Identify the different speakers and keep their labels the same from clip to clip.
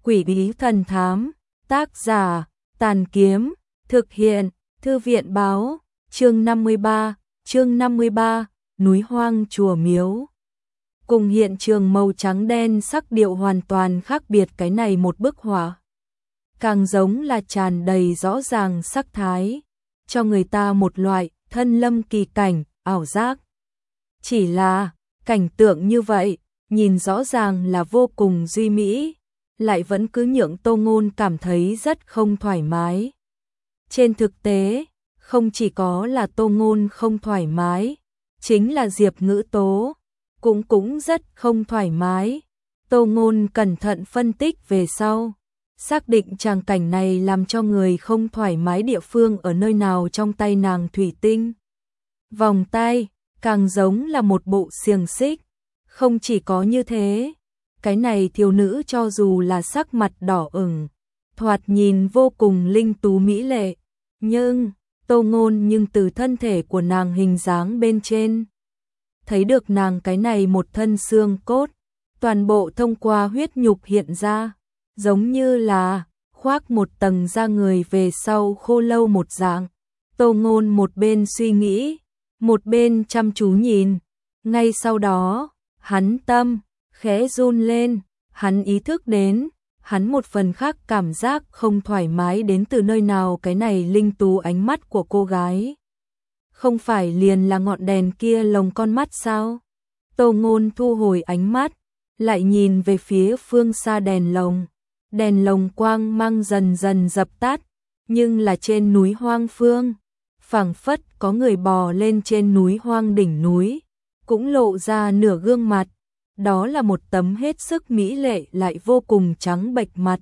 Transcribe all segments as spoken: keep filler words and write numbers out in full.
Speaker 1: Quỷ bí thần thám, tác giả, Tàn Kiếm, thực hiện, Thư viện báo, chương năm mươi ba, chương năm mươi ba, núi hoang chùa miếu. Cùng hiện trường màu trắng đen sắc điệu hoàn toàn khác biệt, cái này một bức họa càng giống là tràn đầy rõ ràng sắc thái, cho người ta một loại thân lâm kỳ cảnh, ảo giác. Chỉ là, cảnh tượng như vậy, nhìn rõ ràng là vô cùng duy mỹ, lại vẫn cứ nhượng Tô Ngôn cảm thấy rất không thoải mái. Trên thực tế, không chỉ có là Tô Ngôn không thoải mái, chính là Diệp Ngữ Tố cũng cũng rất không thoải mái. Tô Ngôn cẩn thận phân tích về sau, xác định tràng cảnh này làm cho người không thoải mái địa phương ở nơi nào trong tay nàng thủy tinh. Vòng tay, càng giống là một bộ xiềng xích. Không chỉ có như thế, cái này thiếu nữ cho dù là sắc mặt đỏ ửng, thoạt nhìn vô cùng linh tú mỹ lệ, nhưng Tô Ngôn nhưng từ thân thể của nàng hình dáng bên trên thấy được nàng cái này một thân xương cốt, toàn bộ thông qua huyết nhục hiện ra, giống như là khoác một tầng da người về sau khô lâu một dạng. Tô Ngôn một bên suy nghĩ, một bên chăm chú nhìn, ngay sau đó, hắn tâm khẽ run lên, hắn ý thức đến, hắn một phần khác cảm giác không thoải mái đến từ nơi nào. Cái này linh tú ánh mắt của cô gái, không phải liền là ngọn đèn kia lồng con mắt sao? Tô Ngôn thu hồi ánh mắt, lại nhìn về phía phương xa đèn lồng. Đèn lồng quang mang dần dần dập tắt, nhưng là trên núi hoang phương, phảng phất có người bò lên trên núi hoang đỉnh núi, cũng lộ ra nửa gương mặt. Đó là một tấm hết sức mỹ lệ lại vô cùng trắng bệch mặt.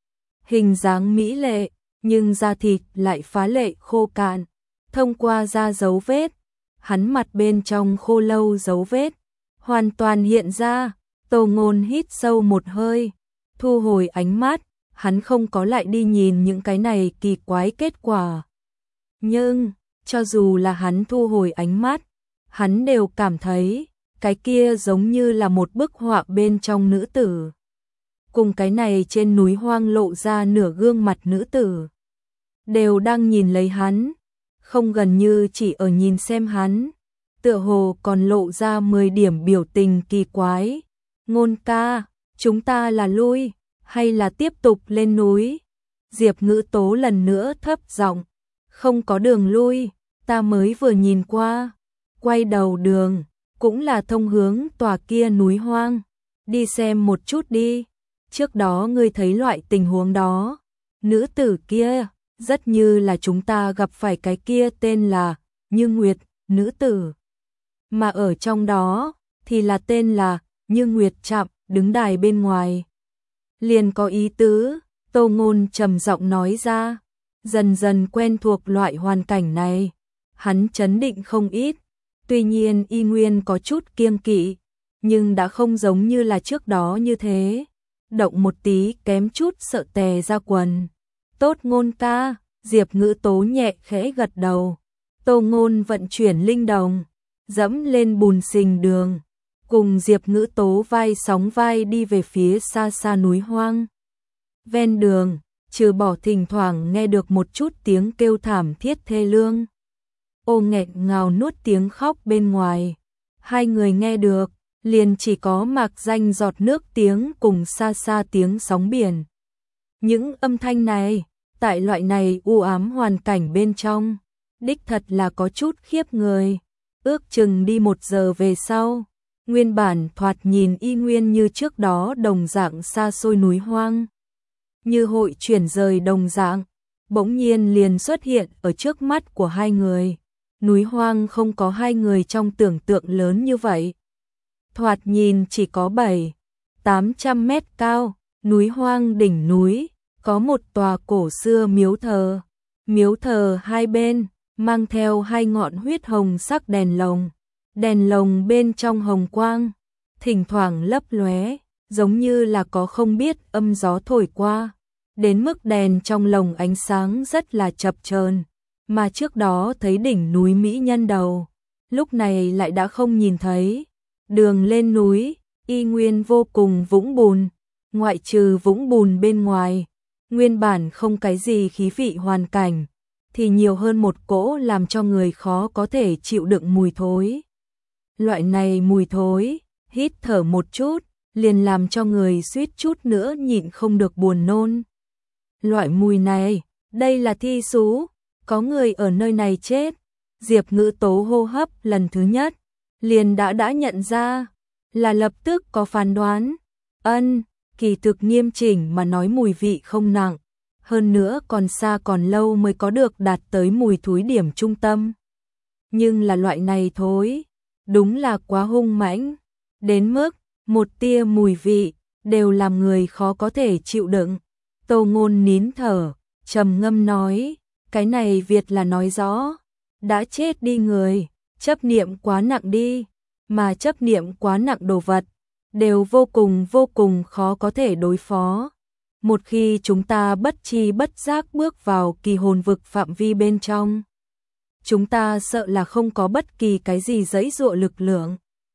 Speaker 1: Hình dáng mỹ lệ, nhưng da thịt lại phá lệ khô cạn. Thông qua da dấu vết, hắn mặt bên trong khô lâu dấu vết, hoàn toàn hiện ra. Tô Ngôn hít sâu một hơi, thu hồi ánh mắt, hắn không có lại đi nhìn những cái này kỳ quái kết quả. Nhưng, cho dù là hắn thu hồi ánh mắt, hắn đều cảm thấy, cái kia giống như là một bức họa bên trong nữ tử. Cùng cái này trên núi hoang lộ ra nửa gương mặt nữ tử, đều đang nhìn lấy hắn, không gần như chỉ ở nhìn xem hắn, tựa hồ còn lộ ra mười điểm biểu tình kỳ quái. Ngôn ca, chúng ta là lui, hay là tiếp tục lên núi? Diệp Ngữ Tố lần nữa thấp giọng, không có đường lui, ta mới vừa nhìn qua, quay đầu đường, cũng là thông hướng tòa kia núi hoang, đi xem một chút đi. Trước đó ngươi thấy loại tình huống đó, nữ tử kia, rất như là chúng ta gặp phải cái kia tên là Như Nguyệt, nữ tử. Mà ở trong đó, thì là tên là Như Nguyệt Trạm, đứng đài bên ngoài. Liền có ý tứ, Tô Ngôn trầm giọng nói ra, dần dần quen thuộc loại hoàn cảnh này, hắn chấn định không ít. Tuy nhiên y nguyên có chút kiêng kỵ, nhưng đã không giống như là trước đó như thế. Động một tí kém chút sợ tè ra quần. Tốt Ngôn ca, Diệp Ngữ Tố nhẹ khẽ gật đầu. Tô Ngôn vận chuyển linh đồng, dẫm lên bùn sình đường, cùng Diệp Ngữ Tố vai sóng vai đi về phía xa xa núi hoang. Ven đường, trừ bỏ thỉnh thoảng nghe được một chút tiếng kêu thảm thiết thê lương, ô nghẹn ngào nuốt tiếng khóc bên ngoài, hai người nghe được, liền chỉ có mạc danh giọt nước tiếng cùng xa xa tiếng sóng biển. Những âm thanh này, tại loại này u ám hoàn cảnh bên trong, đích thật là có chút khiếp người. Ước chừng đi một giờ về sau, nguyên bản thoạt nhìn y nguyên như trước đó đồng dạng xa xôi núi hoang, như hội chuyển rời đồng dạng, bỗng nhiên liền xuất hiện ở trước mắt của hai người. Núi hoang không có hai người trong tưởng tượng lớn như vậy. Thoạt nhìn chỉ có bảy, tám trăm mét cao, núi hoang đỉnh núi, có một tòa cổ xưa miếu thờ. Miếu thờ hai bên, mang theo hai ngọn huyết hồng sắc đèn lồng. Đèn lồng bên trong hồng quang, thỉnh thoảng lấp lóe, giống như là có không biết âm gió thổi qua. Đến mức đèn trong lồng ánh sáng rất là chập chờn. Mà trước đó thấy đỉnh núi mỹ nhân đầu, lúc này lại đã không nhìn thấy. Đường lên núi, y nguyên vô cùng vũng bùn, ngoại trừ vũng bùn bên ngoài, nguyên bản không cái gì khí vị hoàn cảnh, thì nhiều hơn một cỗ làm cho người khó có thể chịu đựng mùi thối. Loại này mùi thối, hít thở một chút, liền làm cho người suýt chút nữa nhịn không được buồn nôn. Loại mùi này, đây là thi sú, có người ở nơi này chết. Diệp Ngữ Tố hô hấp lần thứ nhất, liền đã đã nhận ra, là lập tức có phán đoán. Ân, kỳ thực nghiêm chỉnh mà nói mùi vị không nặng, hơn nữa còn xa còn lâu mới có được đạt tới mùi thối điểm trung tâm. Nhưng là loại này thối, đúng là quá hung mãnh, đến mức một tia mùi vị đều làm người khó có thể chịu đựng. Tô Ngôn nín thở, trầm ngâm nói, cái này Việt là nói rõ, đã chết đi người, chấp niệm quá nặng đi, mà chấp niệm quá nặng đồ vật, đều vô cùng vô cùng khó có thể đối phó. Một khi chúng ta bất tri bất giác bước vào kỳ hồn vực phạm vi bên trong, chúng ta sợ là không có bất kỳ cái gì giãy giụa lực lượng.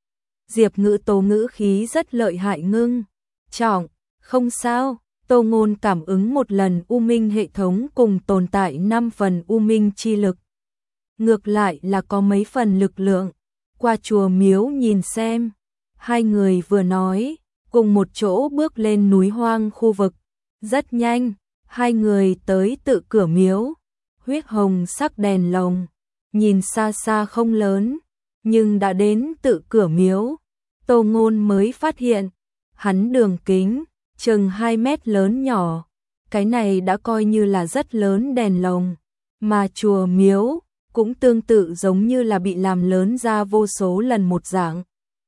Speaker 1: Diệp Ngữ Tố ngữ khí rất lợi hại ngưng trọng, không sao. Tô Ngôn cảm ứng một lần U Minh hệ thống cùng tồn tại năm phần U Minh chi lực. Ngược lại là có mấy phần lực lượng. Qua chùa miếu nhìn xem. Hai người vừa nói, cùng một chỗ bước lên núi hoang khu vực. Rất nhanh, hai người tới tự cửa miếu. Huyết hồng sắc đèn lồng, nhìn xa xa không lớn, nhưng đã đến tự cửa miếu. Tô Ngôn mới phát hiện, hắn đường kính chừng hai mét lớn nhỏ, cái này đã coi như là rất lớn đèn lồng, mà chùa miếu cũng tương tự giống như là bị làm lớn ra vô số lần một dạng.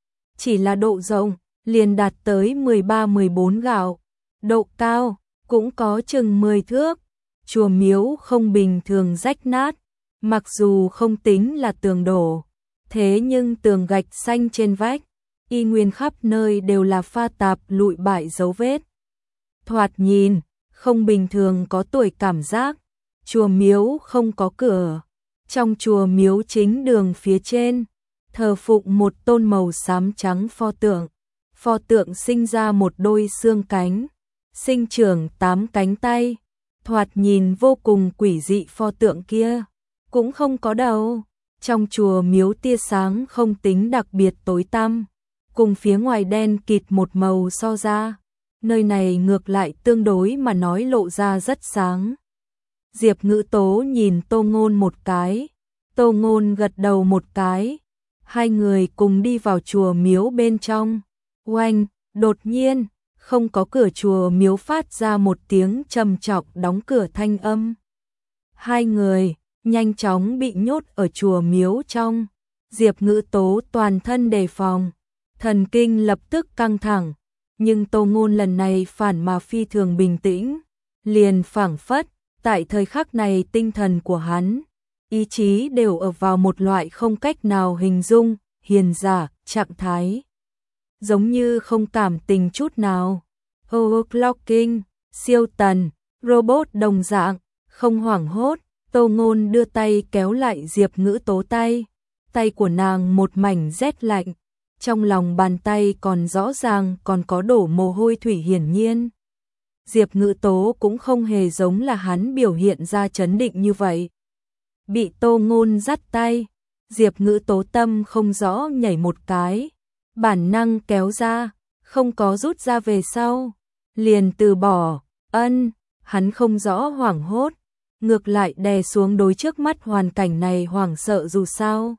Speaker 1: Chỉ là độ rộng liền đạt tới mười ba mười bốn gạo, độ cao cũng có chừng mười thước. Chùa miếu không bình thường rách nát, mặc dù không tính là tường đổ, thế nhưng tường gạch xanh trên vách y nguyên khắp nơi đều là pha tạp lụi bại dấu vết. Thoạt nhìn, không bình thường có tuổi cảm giác. Chùa miếu không có cửa. Trong chùa miếu chính đường phía trên, thờ phụng một tôn màu xám trắng pho tượng. Pho tượng sinh ra một đôi xương cánh, sinh trưởng tám cánh tay. Thoạt nhìn vô cùng quỷ dị pho tượng kia, cũng không có đầu. Trong chùa miếu tia sáng không tính đặc biệt tối tăm, cùng phía ngoài đen kịt một màu so ra, nơi này ngược lại tương đối mà nói lộ ra rất sáng. Diệp Ngữ Tố nhìn Tô Ngôn một cái, Tô Ngôn gật đầu một cái, hai người cùng đi vào chùa miếu bên trong. Oanh, đột nhiên, không có cửa chùa miếu phát ra một tiếng trầm trọng đóng cửa thanh âm. Hai người nhanh chóng bị nhốt ở chùa miếu trong. Diệp Ngữ Tố toàn thân đề phòng, thần kinh lập tức căng thẳng, nhưng Tô Ngôn lần này phản mà phi thường bình tĩnh, liền phảng phất, tại thời khắc này tinh thần của hắn, ý chí đều ở vào một loại không cách nào hình dung, hiền giả, trạng thái. Giống như không cảm tình chút nào. Overclocking, siêu tần, robot đồng dạng, không hoảng hốt. Tô Ngôn đưa tay kéo lại Diệp Ngữ Tố tay, tay của nàng một mảnh rét lạnh, trong lòng bàn tay còn rõ ràng còn có đổ mồ hôi thủy hiển nhiên. Diệp Ngữ Tố cũng không hề giống là hắn biểu hiện ra trấn định như vậy. Bị Tô Ngôn dắt tay, Diệp Ngữ Tố tâm không rõ nhảy một cái, bản năng kéo ra, không có rút ra về sau, liền từ bỏ. Ân, hắn không rõ hoảng hốt, ngược lại đè xuống đối trước mắt hoàn cảnh này hoảng sợ dù sao.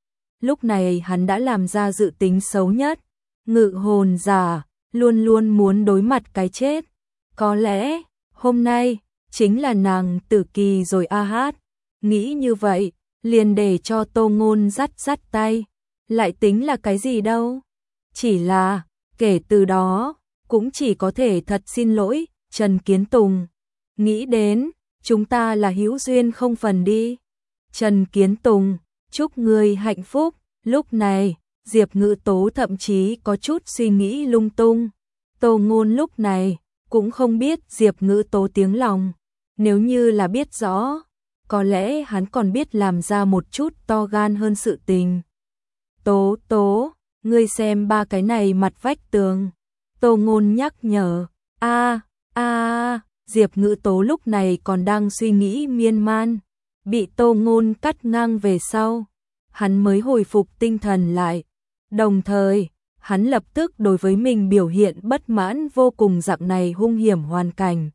Speaker 1: Lúc này hắn đã làm ra dự tính xấu nhất, ngự hồn giả, luôn luôn muốn đối mặt cái chết. Có lẽ, hôm nay, chính là nàng tử kỳ rồi a hát. Nghĩ như vậy, liền để cho Tô Ngôn dắt dắt tay. Lại tính là cái gì đâu. Chỉ là, kể từ đó, cũng chỉ có thể thật xin lỗi, Trần Kiến Tùng. Nghĩ đến, chúng ta là hữu duyên không phần đi. Trần Kiến Tùng, chúc ngươi hạnh phúc. Lúc này, Diệp Ngữ Tố thậm chí có chút suy nghĩ lung tung. Tô Ngôn lúc này cũng không biết Diệp Ngữ Tố tiếng lòng. Nếu như là biết rõ, có lẽ hắn còn biết làm ra một chút to gan hơn sự tình. Tố Tố, ngươi xem ba cái này mặt vách tường. Tô Ngôn nhắc nhở, A, a, Diệp Ngữ Tố lúc này còn đang suy nghĩ miên man, bị Tô Ngôn cắt ngang về sau, hắn mới hồi phục tinh thần lại. Đồng thời, hắn lập tức đối với mình biểu hiện bất mãn vô cùng dạng này hung hiểm hoàn cảnh.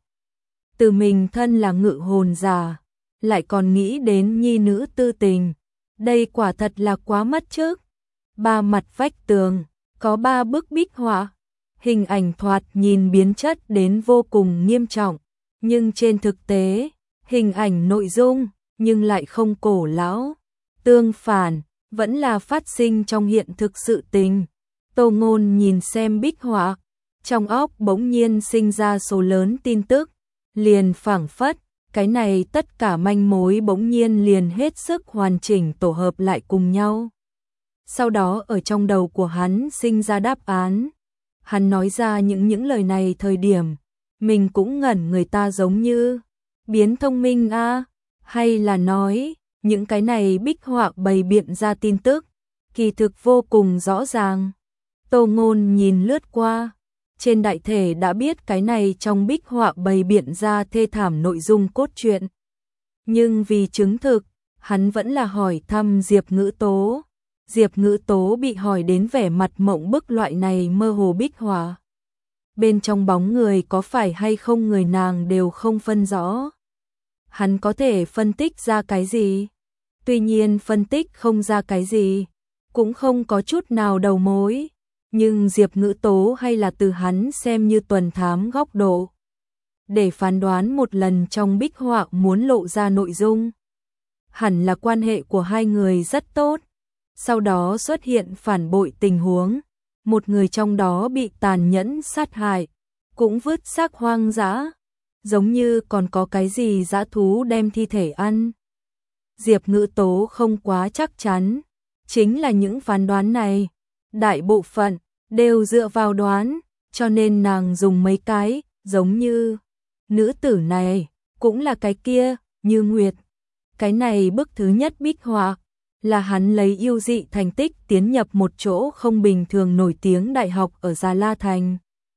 Speaker 1: Từ mình thân là ngự hồn giả, lại còn nghĩ đến nhi nữ tư tình, đây quả thật là quá mất chức. Ba mặt vách tường, có ba bức bích họa, hình ảnh thoạt nhìn biến chất đến vô cùng nghiêm trọng, nhưng trên thực tế, hình ảnh nội dung nhưng lại không cổ lão, tương phản, vẫn là phát sinh trong hiện thực sự tình. Tô Ngôn nhìn xem bích họa, trong óc bỗng nhiên sinh ra số lớn tin tức, liền phảng phất, cái này tất cả manh mối bỗng nhiên liền hết sức hoàn chỉnh tổ hợp lại cùng nhau. Sau đó ở trong đầu của hắn sinh ra đáp án. Hắn nói ra những những lời này thời điểm, mình cũng ngẩn người ta giống như biến thông minh a, à, hay là nói, những cái này bích họa bày biện ra tin tức, kỳ thực vô cùng rõ ràng. Tô Ngôn nhìn lướt qua, trên đại thể đã biết cái này trong bích họa bày biện ra thê thảm nội dung cốt truyện. Nhưng vì chứng thực, hắn vẫn là hỏi thăm Diệp Ngữ Tố. Diệp Ngữ Tố bị hỏi đến vẻ mặt mộng bức loại này mơ hồ bích họa. Bên trong bóng người có phải hay không người nàng đều không phân rõ. Hắn có thể phân tích ra cái gì? Tuy nhiên phân tích không ra cái gì, cũng không có chút nào đầu mối. Nhưng Diệp Ngữ Tố hay là từ hắn xem như tuần thám góc độ, để phán đoán một lần trong bích họa muốn lộ ra nội dung. Hẳn là quan hệ của hai người rất tốt, sau đó xuất hiện phản bội tình huống, một người trong đó bị tàn nhẫn sát hại, cũng vứt xác hoang dã, giống như còn có cái gì dã thú đem thi thể ăn. Diệp Ngữ Tố không quá chắc chắn, chính là những phán đoán này, đại bộ phận đều dựa vào đoán, cho nên nàng dùng mấy cái, giống như nữ tử này, cũng là cái kia, Như Nguyệt. Cái này bức thứ nhất bích họa, là hắn lấy yêu dị thành tích tiến nhập một chỗ không bình thường nổi tiếng đại học ở Già La Thành.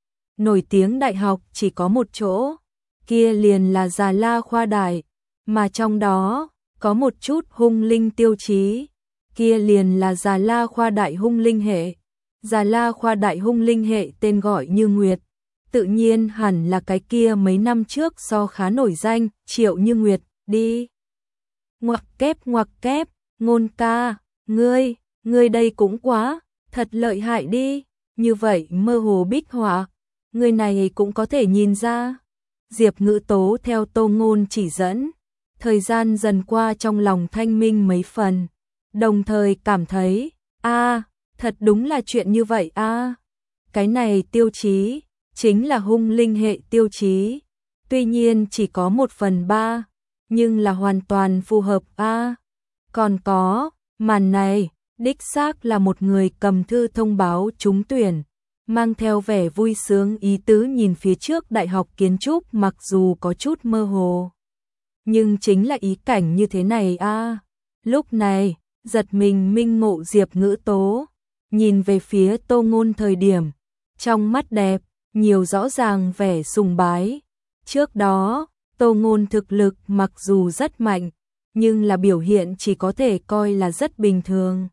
Speaker 1: Nổi tiếng đại học chỉ có một chỗ, kia liền là Già La Khoa Đại, mà trong đó có một chút hung linh tiêu chí, kia liền là Già La Khoa Đại hung linh hệ. Già La Khoa Đại hung linh hệ tên gọi Như Nguyệt, tự nhiên hẳn là cái kia mấy năm trước so khá nổi danh, Triệu Như Nguyệt, đi. Ngoặc kép ngoặc kép, Ngôn ca, ngươi, ngươi đây cũng quá, thật lợi hại đi, như vậy mơ hồ bích họa, người này cũng có thể nhìn ra. Diệp Ngữ Tố theo Tô Ngôn chỉ dẫn, thời gian dần qua trong lòng thanh minh mấy phần, đồng thời cảm thấy, a, thật đúng là chuyện như vậy a. Cái này tiêu chí, chính là hung linh hệ tiêu chí, tuy nhiên chỉ có một phần ba, nhưng là hoàn toàn phù hợp a. Còn có, màn này, đích xác là một người cầm thư thông báo trúng tuyển, mang theo vẻ vui sướng ý tứ nhìn phía trước đại học kiến trúc mặc dù có chút mơ hồ. Nhưng chính là ý cảnh như thế này a. Lúc này, giật mình minh ngộ Diệp Ngữ Tố, nhìn về phía Tô Ngôn thời điểm, trong mắt đẹp, nhiều rõ ràng vẻ sùng bái. Trước đó, Tô Ngôn thực lực mặc dù rất mạnh, nhưng là biểu hiện chỉ có thể coi là rất bình thường.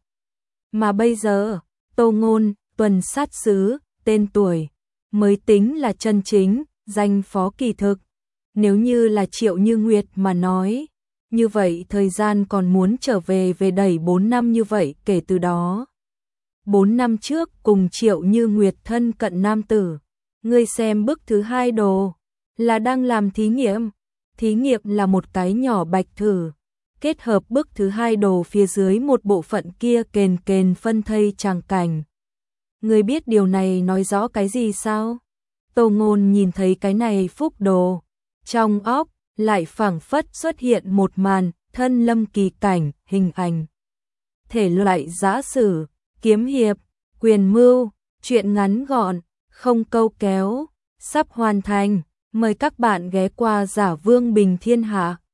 Speaker 1: Mà bây giờ, Tô Ngôn, tuần sát sứ, tên tuổi, mới tính là chân chính, danh phó kỳ thực. Nếu như là Triệu Như Nguyệt mà nói, như vậy thời gian còn muốn trở về về đẩy bốn năm như vậy kể từ đó. bốn năm trước cùng Triệu Như Nguyệt thân cận nam tử, ngươi xem bức thứ hai đồ, là đang làm thí nghiệm. Thí nghiệm là một cái nhỏ bạch thử, kết hợp bức thứ hai đồ phía dưới một bộ phận kia kền kền phân thây tràng cảnh. Ngươi biết điều này nói rõ cái gì sao? Tô Ngôn nhìn thấy cái này phúc đồ, trong óc lại phảng phất xuất hiện một màn thân lâm kỳ cảnh hình ảnh. Thể loại giã sử, kiếm hiệp, quyền mưu, truyện ngắn gọn, không câu kéo, sắp hoàn thành. Mời các bạn ghé qua Giả Vương Bình Thiên Hạ.